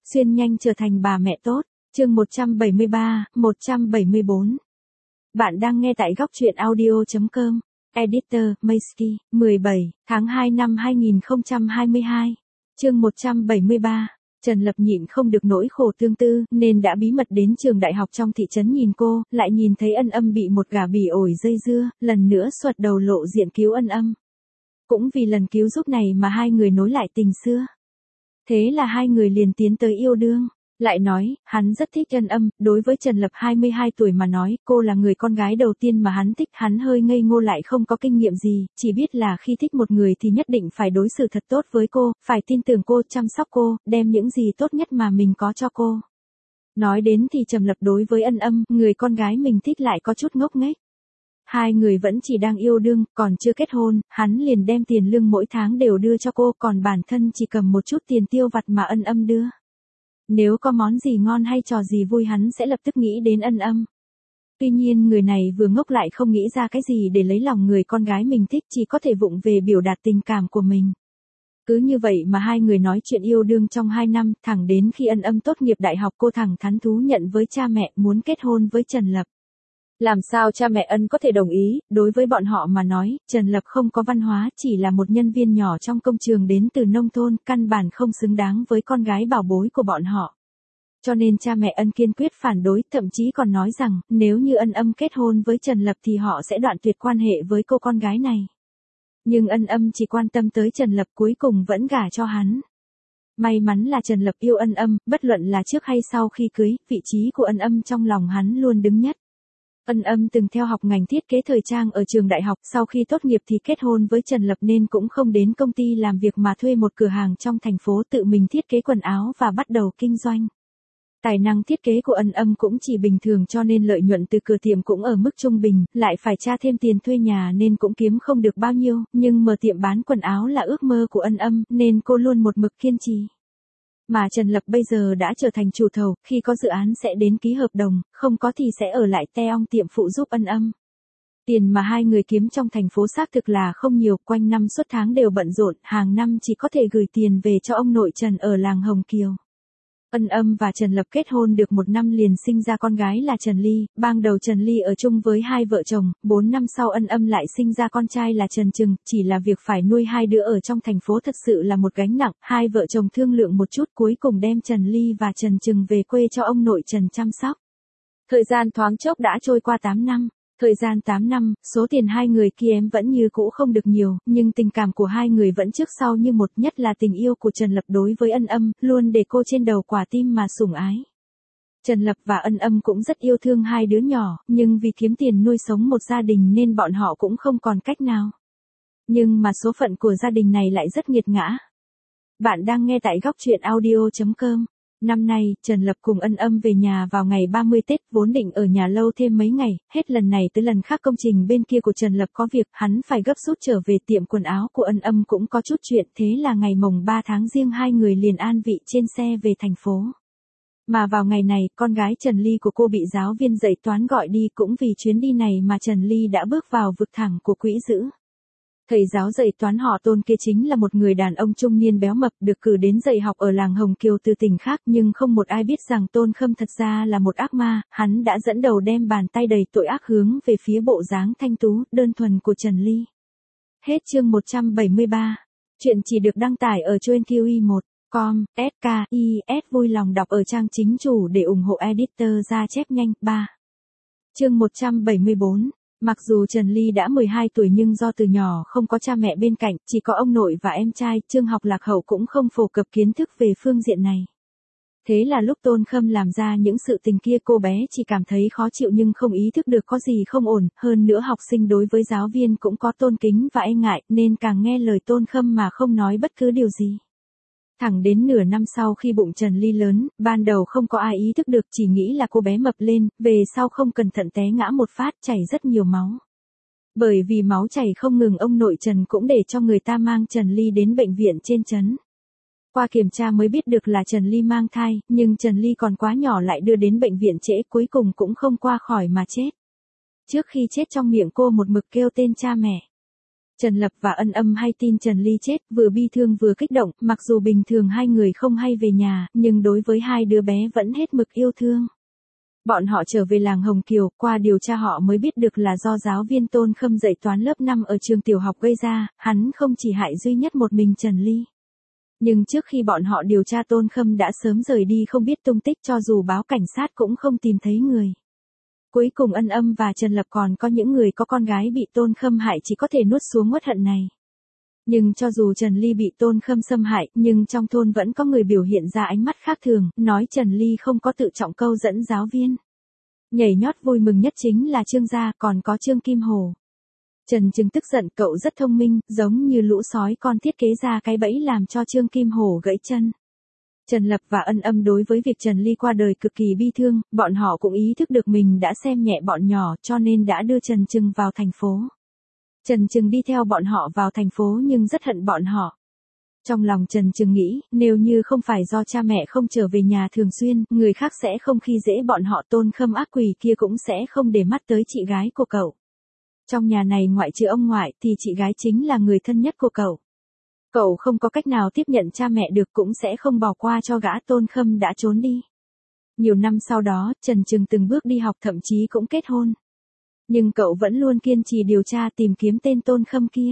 Xuyên nhanh trở thành bà mẹ tốt. Chương 173, 174. Bạn đang nghe tại góc truyện audio.com. Editor, Maisky, 17, tháng 2 năm 2022. Chương 173. Trần Lập nhịn không được nỗi khổ tương tư, nên đã bí mật đến trường đại học trong thị trấn nhìn cô, lại nhìn thấy Ân Âm bị một gã bỉ ổi dây dưa, lần nữa xoật đầu lộ diện cứu Ân Âm. Cũng vì lần cứu giúp này mà hai người nối lại tình xưa. Thế là hai người liền tiến tới yêu đương. Lại nói, hắn rất thích Ân Âm, đối với Trần Lập 22 tuổi mà nói, cô là người con gái đầu tiên mà hắn thích. Hắn hơi ngây ngô lại không có kinh nghiệm gì, chỉ biết là khi thích một người thì nhất định phải đối xử thật tốt với cô, phải tin tưởng cô, chăm sóc cô, đem những gì tốt nhất mà mình có cho cô. Nói đến thì Trần Lập đối với Ân Âm, người con gái mình thích lại có chút ngốc nghếch. Hai người vẫn chỉ đang yêu đương, còn chưa kết hôn, hắn liền đem tiền lương mỗi tháng đều đưa cho cô, còn bản thân chỉ cầm một chút tiền tiêu vặt mà Ân Âm đưa. Nếu có món gì ngon hay trò gì vui hắn sẽ lập tức nghĩ đến Ân Âm. Tuy nhiên người này vừa ngốc lại không nghĩ ra cái gì để lấy lòng người con gái mình thích, chỉ có thể vụng về biểu đạt tình cảm của mình. Cứ như vậy mà hai người nói chuyện yêu đương trong 2 năm, thẳng đến khi Ân Âm tốt nghiệp đại học cô thẳng thắn thú nhận với cha mẹ muốn kết hôn với Trần Lập. Làm sao cha mẹ Ân có thể đồng ý, đối với bọn họ mà nói, Trần Lập không có văn hóa, chỉ là một nhân viên nhỏ trong công trường đến từ nông thôn, căn bản không xứng đáng với con gái bảo bối của bọn họ. Cho nên cha mẹ Ân kiên quyết phản đối, thậm chí còn nói rằng, nếu như Ân Âm kết hôn với Trần Lập thì họ sẽ đoạn tuyệt quan hệ với cô con gái này. Nhưng Ân Âm chỉ quan tâm tới Trần Lập, cuối cùng vẫn gả cho hắn. May mắn là Trần Lập yêu Ân Âm, bất luận là trước hay sau khi cưới, vị trí của Ân Âm trong lòng hắn luôn đứng nhất. Ân Âm từng theo học ngành thiết kế thời trang ở trường đại học, sau khi tốt nghiệp thì kết hôn với Trần Lập nên cũng không đến công ty làm việc mà thuê một cửa hàng trong thành phố tự mình thiết kế quần áo và bắt đầu kinh doanh. Tài năng thiết kế của Ân Âm cũng chỉ bình thường cho nên lợi nhuận từ cửa tiệm cũng ở mức trung bình, lại phải trả thêm tiền thuê nhà nên cũng kiếm không được bao nhiêu, nhưng mở tiệm bán quần áo là ước mơ của Ân Âm nên cô luôn một mực kiên trì. Mà Trần Lập bây giờ đã trở thành chủ thầu, khi có dự án sẽ đến ký hợp đồng, không có thì sẽ ở lại te ong tiệm phụ giúp Ân Âm. Tiền mà hai người kiếm trong thành phố xác thực là không nhiều, quanh năm suốt tháng đều bận rộn, hàng năm chỉ có thể gửi tiền về cho ông nội Trần ở làng Hồng Kiều. Ân Âm và Trần Lập kết hôn được 1 năm liền sinh ra con gái là Trần Ly, ban đầu Trần Ly ở chung với hai vợ chồng, 4 năm sau Ân Âm lại sinh ra con trai là Trần Trừng, chỉ là việc phải nuôi hai đứa ở trong thành phố thật sự là một gánh nặng, hai vợ chồng thương lượng một chút cuối cùng đem Trần Ly và Trần Trừng về quê cho ông nội Trần chăm sóc. Thời gian thoáng chốc đã trôi qua 8 năm. Thời gian 8 năm, số tiền hai người kia em vẫn như cũ không được nhiều, nhưng tình cảm của hai người vẫn trước sau như một, nhất là tình yêu của Trần Lập đối với Ân Âm, luôn để cô trên đầu quả tim mà sủng ái. Trần Lập và Ân Âm cũng rất yêu thương hai đứa nhỏ, nhưng vì kiếm tiền nuôi sống một gia đình nên bọn họ cũng không còn cách nào. Nhưng mà số phận của gia đình này lại rất nghiệt ngã. Bạn đang nghe tại góc truyện audio.com. Năm nay, Trần Lập cùng Ân Âm về nhà vào ngày 30 Tết, vốn định ở nhà lâu thêm mấy ngày, hết lần này tới lần khác công trình bên kia của Trần Lập có việc, hắn phải gấp rút trở về tiệm quần áo của Ân Âm cũng có chút chuyện, thế là ngày mồng 3 tháng Giêng hai người liền an vị trên xe về thành phố. Mà vào ngày này, con gái Trần Ly của cô bị giáo viên dạy toán gọi đi, cũng vì chuyến đi này mà Trần Ly đã bước vào vực thẳm của quỹ dữ. Thầy giáo dạy toán họ Tôn kia chính là một người đàn ông trung niên béo mập được cử đến dạy học ở làng Hồng Kiều từ tỉnh khác, nhưng không một ai biết rằng Tôn Khâm thật ra là một ác ma, hắn đã dẫn đầu đem bàn tay đầy tội ác hướng về phía bộ dáng thanh tú, đơn thuần của Trần Ly. Hết chương 173. Chuyện chỉ được đăng tải ở trên QI1.com, SKIS vui lòng đọc ở trang chính chủ để ủng hộ editor ra chép nhanh. 3. Chương 174. Mặc dù Trần Ly đã 12 tuổi nhưng do từ nhỏ không có cha mẹ bên cạnh, chỉ có ông nội và em trai, trường học lạc hậu cũng không phổ cập kiến thức về phương diện này. Thế là lúc Tôn Khâm làm ra những sự tình kia cô bé chỉ cảm thấy khó chịu nhưng không ý thức được có gì không ổn, hơn nữa học sinh đối với giáo viên cũng có tôn kính và e ngại nên càng nghe lời Tôn Khâm mà không nói bất cứ điều gì. Thẳng đến nửa năm sau khi bụng Trần Ly lớn, ban đầu không có ai ý thức được, chỉ nghĩ là cô bé mập lên, về sau không cẩn thận té ngã một phát, chảy rất nhiều máu. Bởi vì máu chảy không ngừng, ông nội Trần cũng để cho người ta mang Trần Ly đến bệnh viện trên trấn. Qua kiểm tra mới biết được là Trần Ly mang thai, nhưng Trần Ly còn quá nhỏ lại đưa đến bệnh viện trễ, cuối cùng cũng không qua khỏi mà chết. Trước khi chết trong miệng cô một mực kêu tên cha mẹ. Trần Lập và Ân Âm hay tin Trần Ly chết, vừa bi thương vừa kích động, mặc dù bình thường hai người không hay về nhà, nhưng đối với hai đứa bé vẫn hết mực yêu thương. Bọn họ trở về làng Hồng Kiều, qua điều tra họ mới biết được là do giáo viên Tôn Khâm dạy toán lớp 5 ở trường tiểu học gây ra, hắn không chỉ hại duy nhất một mình Trần Ly. Nhưng trước khi bọn họ điều tra Tôn Khâm đã sớm rời đi không biết tung tích, cho dù báo cảnh sát cũng không tìm thấy người. Cuối cùng Ân Âm và Trần Lập còn có những người có con gái bị Tôn Khâm hại chỉ có thể nuốt xuống uất hận này. Nhưng cho dù Trần Ly bị Tôn Khâm xâm hại, nhưng trong thôn vẫn có người biểu hiện ra ánh mắt khác thường, nói Trần Ly không có tự trọng câu dẫn giáo viên. Nhảy nhót vui mừng nhất chính là Trương gia, còn có Trương Kim Hồ. Trần Trừng tức giận, cậu rất thông minh, giống như lũ sói con thiết kế ra cái bẫy làm cho Trương Kim Hồ gãy chân. Trần Lập và Ân Âm đối với việc Trần Ly qua đời cực kỳ bi thương, bọn họ cũng ý thức được mình đã xem nhẹ bọn nhỏ cho nên đã đưa Trần Trừng vào thành phố. Trần Trừng đi theo bọn họ vào thành phố nhưng rất hận bọn họ. Trong lòng Trần Trừng nghĩ, nếu như không phải do cha mẹ không trở về nhà thường xuyên, người khác sẽ không khi dễ bọn họ, Tôn Khâm ác quỷ kia cũng sẽ không để mắt tới chị gái của cậu. Trong nhà này ngoại trừ ông ngoại thì chị gái chính là người thân nhất của cậu. Cậu không có cách nào tiếp nhận cha mẹ được cũng sẽ không bỏ qua cho gã Tôn Khâm đã trốn đi. Nhiều năm sau đó, Trần Trừng từng bước đi học, thậm chí cũng kết hôn. Nhưng cậu vẫn luôn kiên trì điều tra tìm kiếm tên Tôn Khâm kia.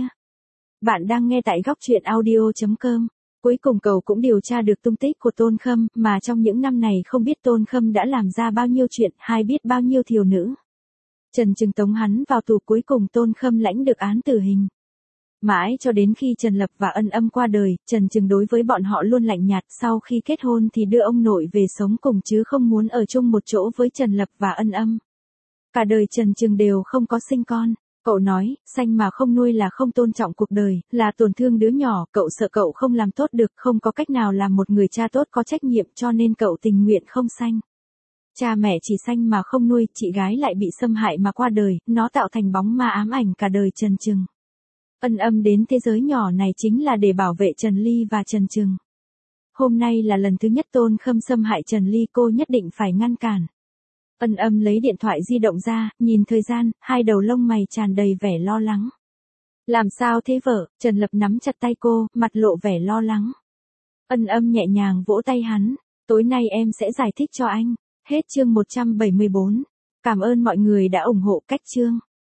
Bạn đang nghe tại góc truyện audio.com. Cuối cùng cậu cũng điều tra được tung tích của Tôn Khâm, mà trong những năm này không biết Tôn Khâm đã làm ra bao nhiêu chuyện, hay biết bao nhiêu thiếu nữ. Trần Trừng tống hắn vào tù, cuối cùng Tôn Khâm lãnh được án tử hình. Mãi cho đến khi Trần Lập và Ân Âm qua đời, Trần Trừng đối với bọn họ luôn lạnh nhạt, sau khi kết hôn thì đưa ông nội về sống cùng chứ không muốn ở chung một chỗ với Trần Lập và Ân Âm. Cả đời Trần Trừng đều không có sinh con. Cậu nói, sanh mà không nuôi là không tôn trọng cuộc đời, là tổn thương đứa nhỏ, cậu sợ cậu không làm tốt được, không có cách nào làm một người cha tốt có trách nhiệm cho nên cậu tình nguyện không sanh. Cha mẹ chỉ sanh mà không nuôi, chị gái lại bị xâm hại mà qua đời, nó tạo thành bóng ma ám ảnh cả đời Trần Trừng. Ân Âm đến thế giới nhỏ này chính là để bảo vệ Trần Ly và Trần Trừng. Hôm nay là lần thứ nhất Tôn Khâm xâm hại Trần Ly, cô nhất định phải ngăn cản. Ân Âm lấy điện thoại di động ra, nhìn thời gian, hai đầu lông mày tràn đầy vẻ lo lắng. Làm sao thế vợ? Trần Lập nắm chặt tay cô, mặt lộ vẻ lo lắng. Ân Âm nhẹ nhàng vỗ tay hắn. Tối nay em sẽ giải thích cho anh. Hết chương 174. Cảm ơn mọi người đã ủng hộ cách chương.